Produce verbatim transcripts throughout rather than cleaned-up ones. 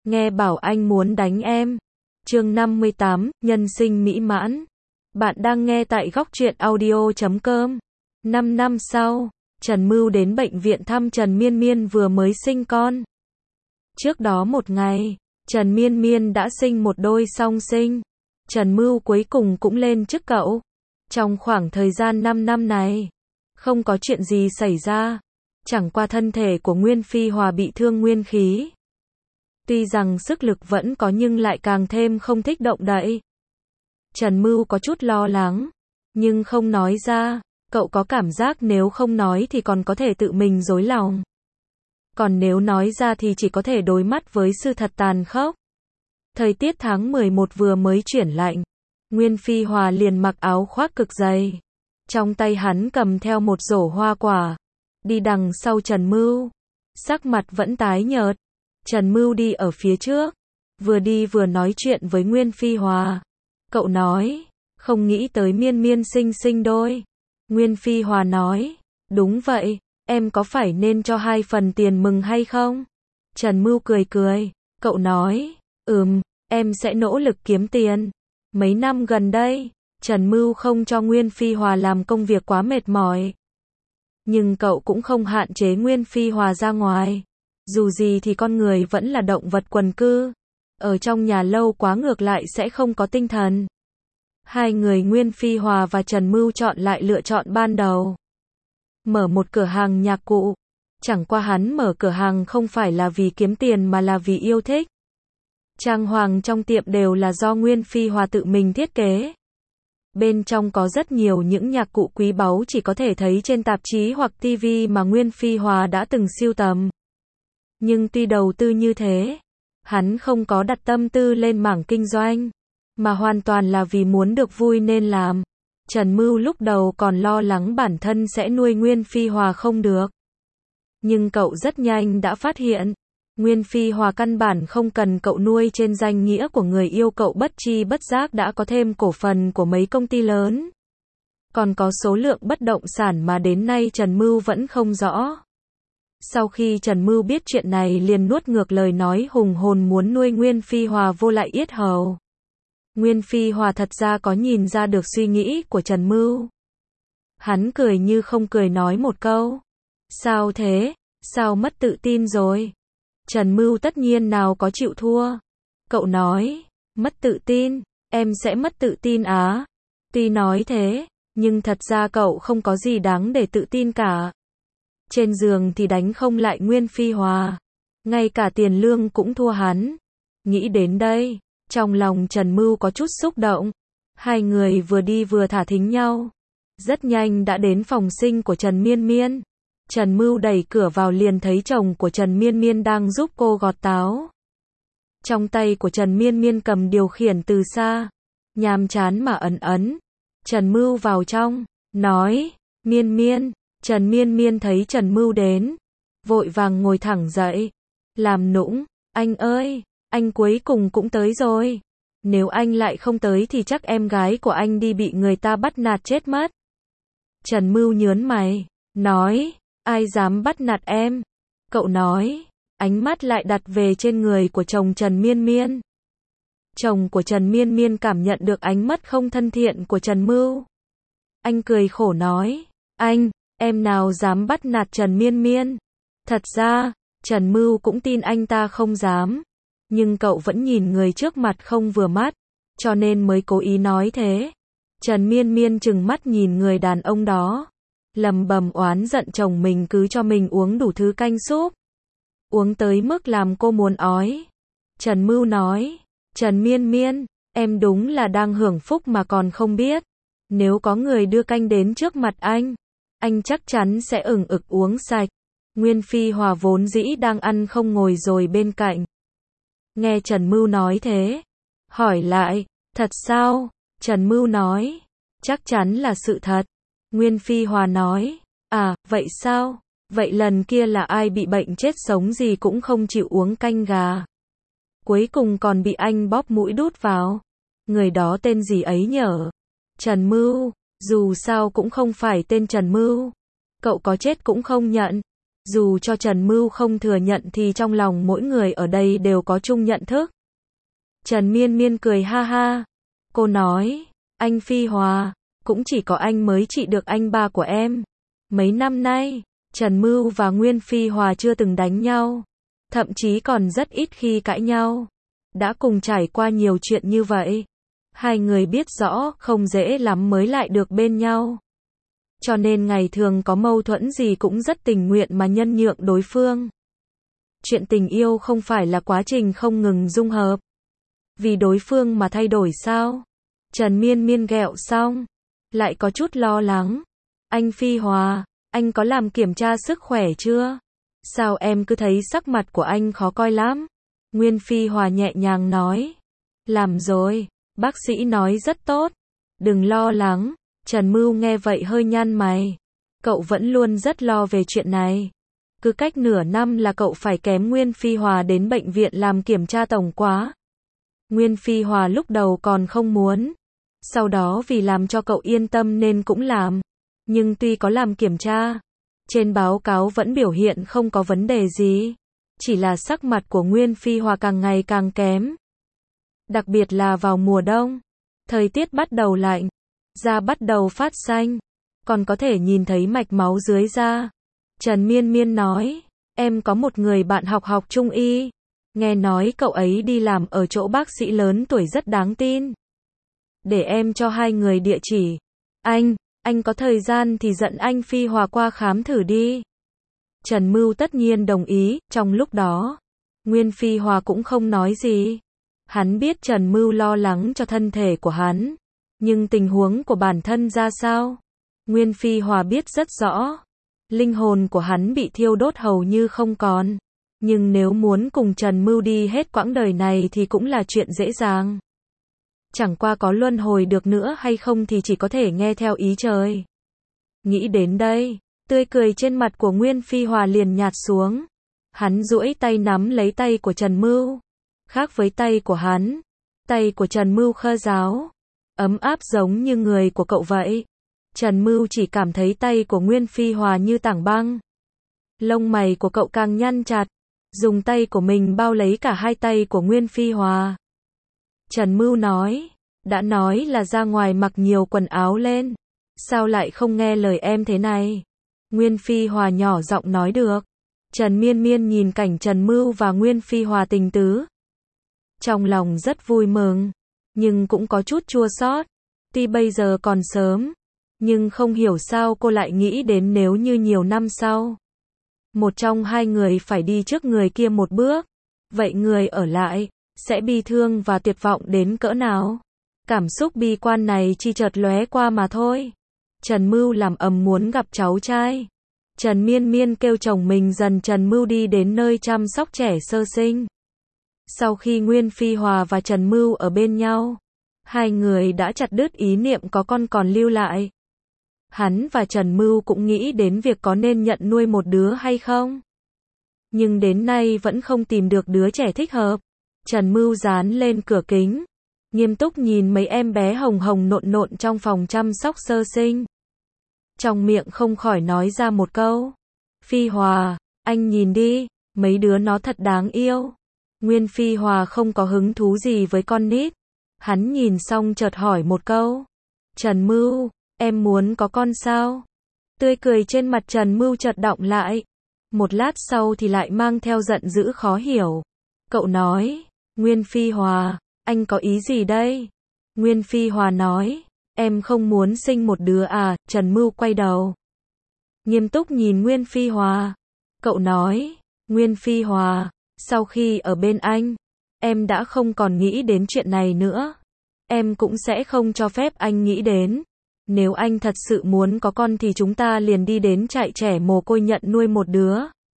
nghe bảo anh muốn đánh em. Chương năm mươi tám, nhân sinh mỹ mãn. Bạn đang nghe tại góc truyện audio chấm com. năm năm sau, Trần Mưu đến bệnh viện thăm Trần Miên Miên vừa mới sinh con. Trước đó một ngày, Trần Miên Miên đã sinh một đôi song sinh. Trần Mưu cuối cùng cũng lên chức cậu. Trong khoảng thời gian năm năm này, không có chuyện gì xảy ra. Chẳng qua thân thể của Nguyên Phi Hòa bị thương nguyên khí. Tuy rằng sức lực vẫn có nhưng lại càng thêm không thích động đậy. Trần Mưu có chút lo lắng, nhưng không nói ra. Cậu có cảm giác nếu không nói thì còn có thể tự mình dối lòng. Còn nếu nói ra thì chỉ có thể đối mặt với sự thật tàn khốc. Thời tiết tháng mười một vừa mới chuyển lạnh. Nguyên Phi Hòa liền mặc áo khoác cực dày. Trong tay hắn cầm theo một rổ hoa quả. Đi đằng sau Trần Mưu. Sắc mặt vẫn tái nhợt. Trần Mưu đi ở phía trước. Vừa đi vừa nói chuyện với Nguyên Phi Hòa. Cậu nói, không nghĩ tới Miên Miên sinh sinh đôi. Nguyên Phi Hòa nói, đúng vậy, em có phải nên cho hai phần tiền mừng hay không? Trần Mưu cười cười. Cậu nói, ừm, em sẽ nỗ lực kiếm tiền. Mấy năm gần đây, Trần Mưu không cho Nguyên Phi Hòa làm công việc quá mệt mỏi. Nhưng cậu cũng không hạn chế Nguyên Phi Hòa ra ngoài. Dù gì thì con người vẫn là động vật quần cư. Ở trong nhà lâu quá ngược lại sẽ không có tinh thần. Hai người Nguyên Phi Hòa và Trần Mưu chọn lại lựa chọn ban đầu. Mở một cửa hàng nhạc cụ. Chẳng qua hắn mở cửa hàng không phải là vì kiếm tiền mà là vì yêu thích. Trang hoàng trong tiệm đều là do Nguyên Phi Hòa tự mình thiết kế. Bên trong có rất nhiều những nhạc cụ quý báu chỉ có thể thấy trên tạp chí hoặc ti vi mà Nguyên Phi Hòa đã từng sưu tầm. Nhưng tuy đầu tư như thế, hắn không có đặt tâm tư lên mảng kinh doanh, mà hoàn toàn là vì muốn được vui nên làm. Trần Mưu lúc đầu còn lo lắng bản thân sẽ nuôi Nguyên Phi Hòa không được. Nhưng cậu rất nhanh đã phát hiện, Nguyên Phi Hòa căn bản không cần cậu nuôi trên danh nghĩa của người yêu cậu bất chi bất giác đã có thêm cổ phần của mấy công ty lớn. Còn có số lượng bất động sản mà đến nay Trần Mưu vẫn không rõ. Sau khi Trần Mưu biết chuyện này liền nuốt ngược lời nói hùng hồn muốn nuôi Nguyên Phi Hòa vô lại yết hầu. Nguyên Phi Hòa thật ra có nhìn ra được suy nghĩ của Trần Mưu. Hắn cười như không cười nói một câu. Sao thế? Sao mất tự tin rồi? Trần Mưu tất nhiên nào có chịu thua. Cậu nói, mất tự tin, em sẽ mất tự tin á. Tuy nói thế, nhưng thật ra cậu không có gì đáng để tự tin cả. Trên giường thì đánh không lại Nguyên Phi Hòa. Ngay cả tiền lương cũng thua hắn. Nghĩ đến đây, trong lòng Trần Mưu có chút xúc động. Hai người vừa đi vừa thả thính nhau. Rất nhanh đã đến phòng sinh của Trần Miên Miên. Trần Mưu đẩy cửa vào liền thấy chồng của Trần Miên Miên đang giúp cô gọt táo. Trong tay của Trần Miên Miên cầm điều khiển từ xa. Nhàm chán mà ấn ấn. Trần Mưu vào trong, nói, Miên Miên. Trần Miên Miên thấy Trần Mưu đến. Vội vàng ngồi thẳng dậy. Làm nũng, anh ơi, anh cuối cùng cũng tới rồi. Nếu anh lại không tới thì chắc em gái của anh đi bị người ta bắt nạt chết mất. Trần Mưu nhớn mày, nói, ai dám bắt nạt em? Cậu nói, ánh mắt lại đặt về trên người của chồng Trần Miên Miên. Chồng của Trần Miên Miên cảm nhận được ánh mắt không thân thiện của Trần Mưu. Anh cười khổ nói, anh, em nào dám bắt nạt Trần Miên Miên? Thật ra, Trần Mưu cũng tin anh ta không dám. Nhưng cậu vẫn nhìn người trước mặt không vừa mắt, cho nên mới cố ý nói thế. Trần Miên Miên trừng mắt nhìn người đàn ông đó. Lầm bầm oán giận chồng mình cứ cho mình uống đủ thứ canh súp. Uống tới mức làm cô muốn ói. Trần Mưu nói, Trần Miên Miên, em đúng là đang hưởng phúc mà còn không biết. Nếu có người đưa canh đến trước mặt anh, anh chắc chắn sẽ ửng ực uống sạch. Nguyên Phi Hòa vốn dĩ đang ăn không ngồi rồi bên cạnh. Nghe Trần Mưu nói thế, hỏi lại, thật sao? Trần Mưu nói, chắc chắn là sự thật. Nguyên Phi Hòa nói, à, vậy sao? Vậy lần kia là ai bị bệnh chết sống gì cũng không chịu uống canh gà. Cuối cùng còn bị anh bóp mũi đút vào. Người đó tên gì ấy nhở? Trần Mưu, dù sao cũng không phải tên Trần Mưu. Cậu có chết cũng không nhận. Dù cho Trần Mưu không thừa nhận thì trong lòng mỗi người ở đây đều có chung nhận thức. Trần Miên Miên cười ha ha. Cô nói, anh Phi Hòa, cũng chỉ có anh mới trị được anh ba của em. Mấy năm nay, Trần Mưu và Nguyên Phi Hòa chưa từng đánh nhau. Thậm chí còn rất ít khi cãi nhau. Đã cùng trải qua nhiều chuyện như vậy. Hai người biết rõ không dễ lắm mới lại được bên nhau. Cho nên ngày thường có mâu thuẫn gì cũng rất tình nguyện mà nhân nhượng đối phương. Chuyện tình yêu không phải là quá trình không ngừng dung hợp. Vì đối phương mà thay đổi sao? Trần Miên Miên ghẹo xong, lại có chút lo lắng. Anh Phi Hòa, anh có làm kiểm tra sức khỏe chưa? Sao em cứ thấy sắc mặt của anh khó coi lắm? Nguyên Phi Hòa nhẹ nhàng nói. Làm rồi, bác sĩ nói rất tốt. Đừng lo lắng. Trần Mưu nghe vậy hơi nhăn mày. Cậu vẫn luôn rất lo về chuyện này. Cứ cách nửa năm là cậu phải kém Nguyên Phi Hòa đến bệnh viện làm kiểm tra tổng quát. Nguyên Phi Hòa lúc đầu còn không muốn. Sau đó vì làm cho cậu yên tâm nên cũng làm. Nhưng tuy có làm kiểm tra, trên báo cáo vẫn biểu hiện không có vấn đề gì. Chỉ là sắc mặt của Nguyên Phi Hòa càng ngày càng kém. Đặc biệt là vào mùa đông. Thời tiết bắt đầu lạnh. Da bắt đầu phát xanh. Còn có thể nhìn thấy mạch máu dưới da. Trần Miên Miên nói. Em có một người bạn học học trung y. Nghe nói cậu ấy đi làm ở chỗ bác sĩ lớn tuổi rất đáng tin. Để em cho hai người địa chỉ. Anh, anh có thời gian thì dẫn anh Phi Hòa qua khám thử đi. Trần Mưu tất nhiên đồng ý. Trong lúc đó, Nguyên Phi Hòa cũng không nói gì. Hắn biết Trần Mưu lo lắng cho thân thể của hắn. Nhưng tình huống của bản thân ra sao? Nguyên Phi Hòa biết rất rõ. Linh hồn của hắn bị thiêu đốt hầu như không còn. Nhưng nếu muốn cùng Trần Mưu đi hết quãng đời này thì cũng là chuyện dễ dàng. Chẳng qua có luân hồi được nữa hay không thì chỉ có thể nghe theo ý trời. Nghĩ đến đây, tươi cười trên mặt của Nguyên Phi Hòa liền nhạt xuống. Hắn duỗi tay nắm lấy tay của Trần Mưu. Khác với tay của hắn, tay của Trần Mưu khô ráo, ấm áp giống như người của cậu vậy. Trần Mưu chỉ cảm thấy tay của Nguyên Phi Hòa như tảng băng. Lông mày của cậu càng nhăn chặt, dùng tay của mình bao lấy cả hai tay của Nguyên Phi Hòa. Trần Mưu nói, đã nói là ra ngoài mặc nhiều quần áo lên, sao lại không nghe lời em thế này? Nguyên Phi Hòa nhỏ giọng nói được. Trần Miên Miên nhìn cảnh Trần Mưu và Nguyên Phi Hòa tình tứ. Trong lòng rất vui mừng, nhưng cũng có chút chua xót. Tuy bây giờ còn sớm, nhưng không hiểu sao cô lại nghĩ đến nếu như nhiều năm sau, một trong hai người phải đi trước người kia một bước, vậy người ở lại sẽ bi thương và tuyệt vọng đến cỡ nào? Cảm xúc bi quan này chỉ chợt lóe qua mà thôi. Trần Mưu làm ầm muốn gặp cháu trai. Trần Miên Miên kêu chồng mình dần Trần Mưu đi đến nơi chăm sóc trẻ sơ sinh. Sau khi Nguyên Phi Hòa và Trần Mưu ở bên nhau, hai người đã chặt đứt ý niệm có con còn lưu lại. Hắn và Trần Mưu cũng nghĩ đến việc có nên nhận nuôi một đứa hay không. Nhưng đến nay vẫn không tìm được đứa trẻ thích hợp. Trần Mưu dán lên cửa kính, nghiêm túc nhìn mấy em bé hồng hồng nộn nộn trong phòng chăm sóc sơ sinh. Trong miệng không khỏi nói ra một câu. Phi Hòa, anh nhìn đi, mấy đứa nó thật đáng yêu. Nguyên Phi Hòa không có hứng thú gì với con nít. Hắn nhìn xong chợt hỏi một câu. Trần Mưu, em muốn có con sao? Tươi cười trên mặt Trần Mưu chợt đọng lại. Một lát sau thì lại mang theo giận dữ khó hiểu. Cậu nói, Nguyên Phi Hòa, anh có ý gì đây? Nguyên Phi Hòa nói, em không muốn sinh một đứa à? Trần Mưu quay đầu, nghiêm túc nhìn Nguyên Phi Hòa. Cậu nói, Nguyên Phi Hòa, sau khi ở bên anh, em đã không còn nghĩ đến chuyện này nữa. Em cũng sẽ không cho phép anh nghĩ đến. Nếu anh thật sự muốn có con thì chúng ta liền đi đến trại trẻ mồ côi nhận nuôi một đứa.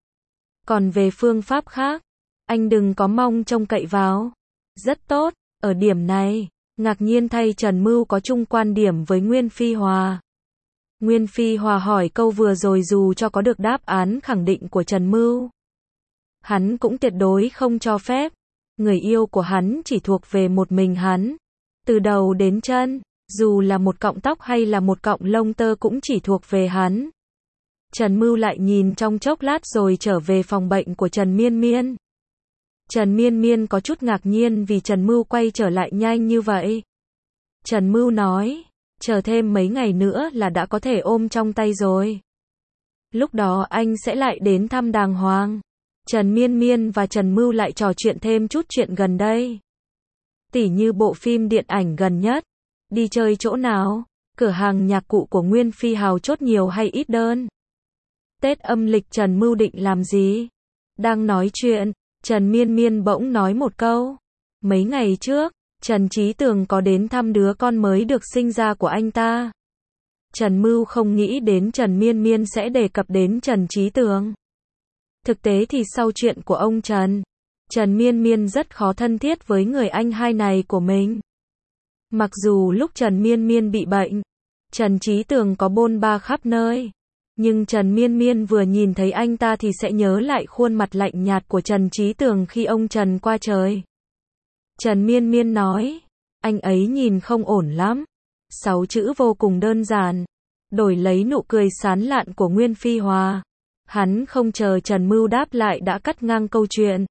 Còn về phương pháp khác, anh đừng có mong trông cậy vào. Rất tốt, ở điểm này, ngạc nhiên thay Trần Mưu có chung quan điểm với Nguyên Phi Hòa. Nguyên Phi Hòa hỏi câu vừa rồi dù cho có được đáp án khẳng định của Trần Mưu, hắn cũng tuyệt đối không cho phép. Người yêu của hắn chỉ thuộc về một mình hắn. Từ đầu đến chân, dù là một cọng tóc hay là một cọng lông tơ cũng chỉ thuộc về hắn. Trần Mưu lại nhìn trong chốc lát rồi trở về phòng bệnh của Trần Miên Miên. Trần Miên Miên có chút ngạc nhiên vì Trần Mưu quay trở lại nhanh như vậy. Trần Mưu nói, chờ thêm mấy ngày nữa là đã có thể ôm trong tay rồi. Lúc đó anh sẽ lại đến thăm đàng hoàng. Trần Miên Miên và Trần Mưu lại trò chuyện thêm chút chuyện gần đây. Tỉ như bộ phim điện ảnh gần nhất, đi chơi chỗ nào, cửa hàng nhạc cụ của Nguyên Phi Hào chốt nhiều hay ít đơn. Tết âm lịch Trần Mưu định làm gì? Đang nói chuyện, Trần Miên Miên bỗng nói một câu. Mấy ngày trước, Trần Chí Tường có đến thăm đứa con mới được sinh ra của anh ta. Trần Mưu không nghĩ đến Trần Miên Miên sẽ đề cập đến Trần Chí Tường. Thực tế thì sau chuyện của ông Trần, Trần Miên Miên rất khó thân thiết với người anh hai này của mình. Mặc dù lúc Trần Miên Miên bị bệnh, Trần Chí Tường có bôn ba khắp nơi, nhưng Trần Miên Miên vừa nhìn thấy anh ta thì sẽ nhớ lại khuôn mặt lạnh nhạt của Trần Chí Tường khi ông Trần qua trời. Trần Miên Miên nói, anh ấy nhìn không ổn lắm. Sáu chữ vô cùng đơn giản, đổi lấy nụ cười sán lạn của Nguyên Phi Hòa. Hắn không chờ Trần Mưu đáp lại đã cắt ngang câu chuyện.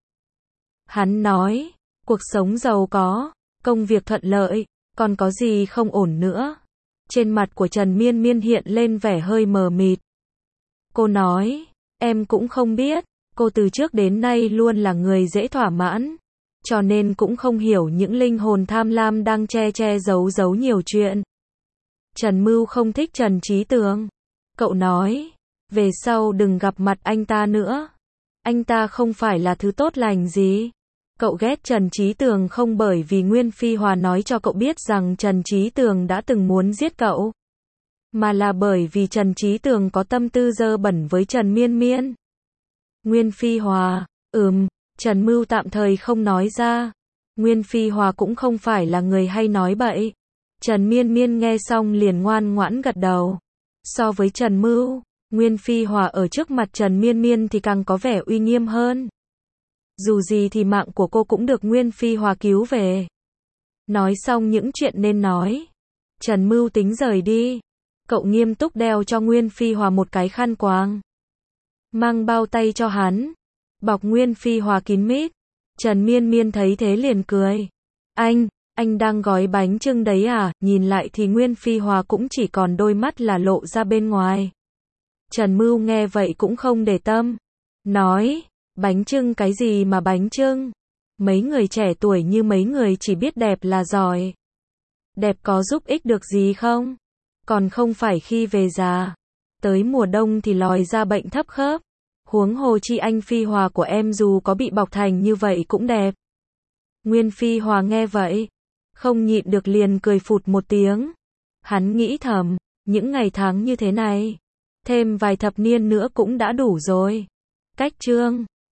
Hắn nói, cuộc sống giàu có, công việc thuận lợi, còn có gì không ổn nữa. Trên mặt của Trần Miên Miên hiện lên vẻ hơi mờ mịt. Cô nói, em cũng không biết, cô từ trước đến nay luôn là người dễ thỏa mãn, cho nên cũng không hiểu những linh hồn tham lam đang che che giấu giấu nhiều chuyện. Trần Mưu không thích Trần Chí Tường. Cậu nói, về sau đừng gặp mặt anh ta nữa. Anh ta không phải là thứ tốt lành gì. Cậu ghét Trần Chí Tường không bởi vì Nguyên Phi Hòa nói cho cậu biết rằng Trần Chí Tường đã từng muốn giết cậu, mà là bởi vì Trần Chí Tường có tâm tư dơ bẩn với Trần Miên Miên. Nguyên Phi Hòa, ừm, Trần Mưu tạm thời không nói ra. Nguyên Phi Hòa cũng không phải là người hay nói bậy. Trần Miên Miên nghe xong liền ngoan ngoãn gật đầu. So với Trần Mưu, Nguyên Phi Hòa ở trước mặt Trần Miên Miên thì càng có vẻ uy nghiêm hơn. Dù gì thì mạng của cô cũng được Nguyên Phi Hòa cứu về. Nói xong những chuyện nên nói, Trần Mưu tính rời đi. Cậu nghiêm túc đeo cho Nguyên Phi Hòa một cái khăn quàng, mang bao tay cho hắn, bọc Nguyên Phi Hòa kín mít. Trần Miên Miên thấy thế liền cười. Anh, anh đang gói bánh chưng đấy à? Nhìn lại thì Nguyên Phi Hòa cũng chỉ còn đôi mắt là lộ ra bên ngoài. Trần Mưu nghe vậy cũng không để tâm. Nói, bánh chưng cái gì mà bánh chưng? Mấy người trẻ tuổi như mấy người chỉ biết đẹp là giỏi. Đẹp có giúp ích được gì không? Còn không phải khi về già. Tới mùa đông thì lòi ra bệnh thấp khớp. Huống hồ chi anh Phi Hòa của em dù có bị bọc thành như vậy cũng đẹp. Nguyên Phi Hòa nghe vậy, không nhịn được liền cười phụt một tiếng. Hắn nghĩ thầm, những ngày tháng như thế này, thêm vài thập niên nữa cũng đã đủ rồi. Cách chương